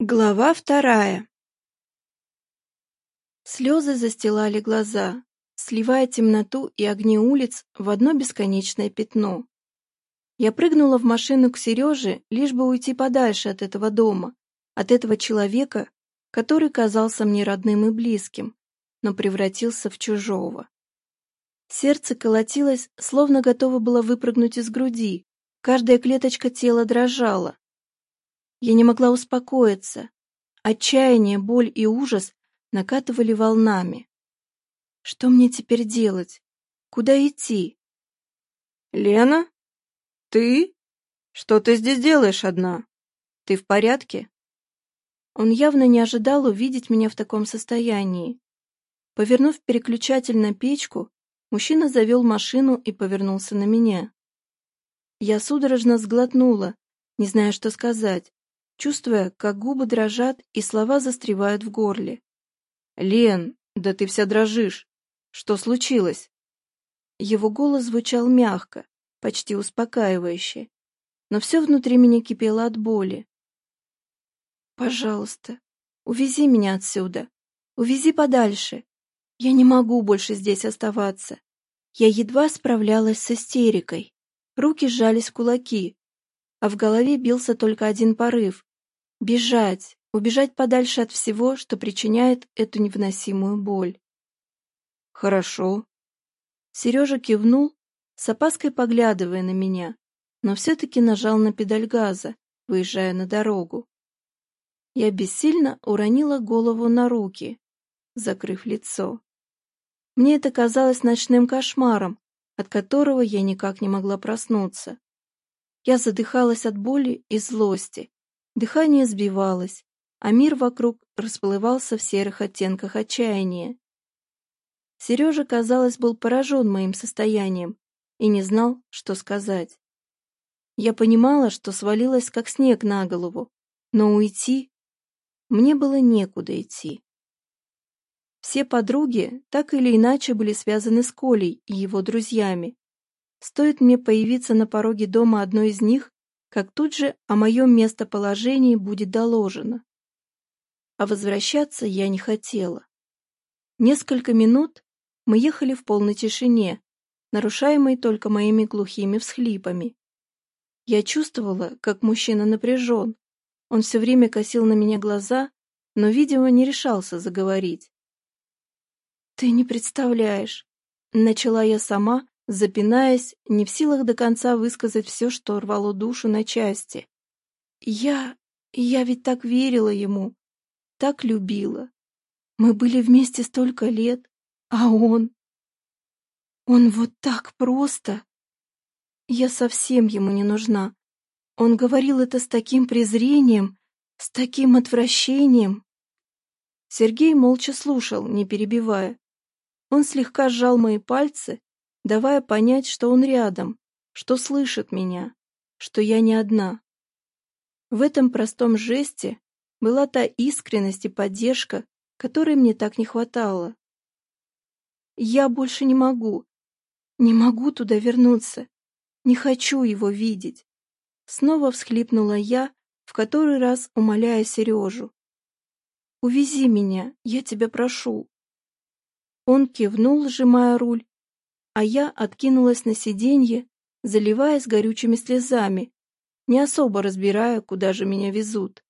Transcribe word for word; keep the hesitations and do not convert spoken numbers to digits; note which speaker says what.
Speaker 1: Глава вторая. Слезы застилали глаза, сливая темноту и огни улиц в одно бесконечное пятно. Я прыгнула в машину к Сереже, лишь бы уйти подальше от этого дома, от этого человека, который казался мне родным и близким, но превратился в чужого. Сердце колотилось, словно готово было выпрыгнуть из груди, каждая клеточка тела дрожала. Я не могла успокоиться. Отчаяние, боль и ужас накатывали волнами. Что мне теперь делать? Куда идти?
Speaker 2: «Лена? Ты? Что ты здесь делаешь одна? Ты в порядке?»
Speaker 1: Он явно не ожидал увидеть меня в таком состоянии. Повернув переключатель на печку, мужчина завел машину и повернулся на меня. Я судорожно сглотнула, не зная, что сказать, чувствуя, как губы дрожат и слова застревают в горле.
Speaker 2: «Лен, да ты вся дрожишь. Что случилось?»
Speaker 1: Его голос звучал мягко, почти успокаивающе, но все внутри меня кипело от боли. «Пожалуйста, увези меня отсюда, увези подальше. Я не могу больше здесь оставаться». Я едва справлялась с истерикой, руки сжались в кулаки, а в голове бился только один порыв — бежать, убежать подальше от всего, что причиняет эту невыносимую боль.
Speaker 2: «Хорошо».
Speaker 1: Сережа кивнул, с опаской поглядывая на меня, но все-таки нажал на педаль газа, выезжая на дорогу. Я бессильно уронила голову на руки, закрыв лицо. Мне это казалось ночным кошмаром, от которого я никак не могла проснуться. Я задыхалась от боли и злости, дыхание сбивалось, а мир вокруг расплывался в серых оттенках отчаяния. Сережа, казалось, был поражен моим состоянием и не знал, что сказать. Я понимала, что свалилась как снег на голову, но уйти... Мне было некуда идти. Все подруги так или иначе были связаны с Колей и его друзьями. Стоит мне появиться на пороге дома одной из них, как тут же о моем местоположении будет доложено. А возвращаться я не хотела. Несколько минут мы ехали в полной тишине, нарушаемой только моими глухими всхлипами. Я чувствовала, как мужчина напряжен. Он все время косил на меня глаза, но, видимо, не решался заговорить. «Ты не представляешь», — начала я сама, запинаясь, не в силах до конца высказать все, что рвало душу на части. «Я... я ведь так верила ему, так любила. Мы были вместе столько лет, а он... Он вот так просто... Я совсем ему не нужна. Он говорил это с таким презрением, с таким отвращением». Сергей молча слушал, не перебивая. Он слегка сжал мои пальцы, давая понять, что он рядом, что слышит меня, что я не одна. В этом простом жесте была та искренность и поддержка, которой мне так не хватало. Я больше не могу, не могу туда вернуться, не хочу его видеть. Снова всхлипнула я, в который раз умоляя Сережу. «Увези меня, я тебя прошу». Он кивнул, сжимая руль, а я откинулась на сиденье, заливаясь горючими слезами, не особо разбирая, куда же меня везут.